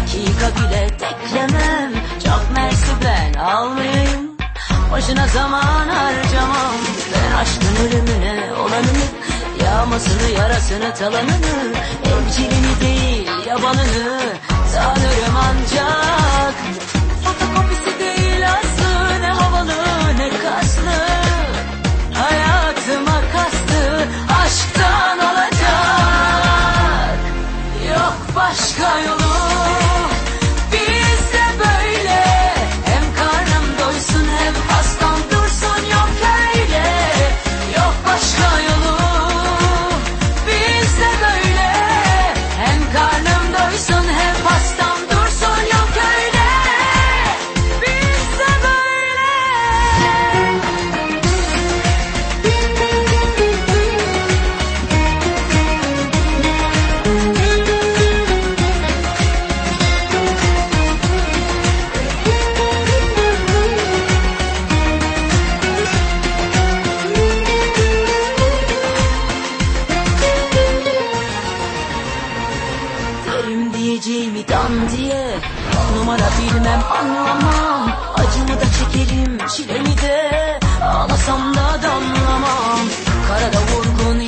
dakika bile beklemem. Çok mersi ben almayayım, boşuna zaman harcamam. Ben aşkın ölümüne olanını, yağmasını yarasını talanını, evcilini değil yabanını tanırım ancak. Fotokopisi değil aslı, ne havalı ne kaslı, hayatıma kastı aşktan olacak. Yok başka yolu, bizde böyle. Hem karnım doysun hem hastam dursun, yok öyle. Yok başka yolu, bizde böyle. Hem karnım doysun hem hastam dursun, yok öyle. Bizde böyle. Derim diyeceğimi dan diye, numara bilmem anlamam. Acımı da çekerim çilemi de, ağlasam da damlamam. Karada vurgun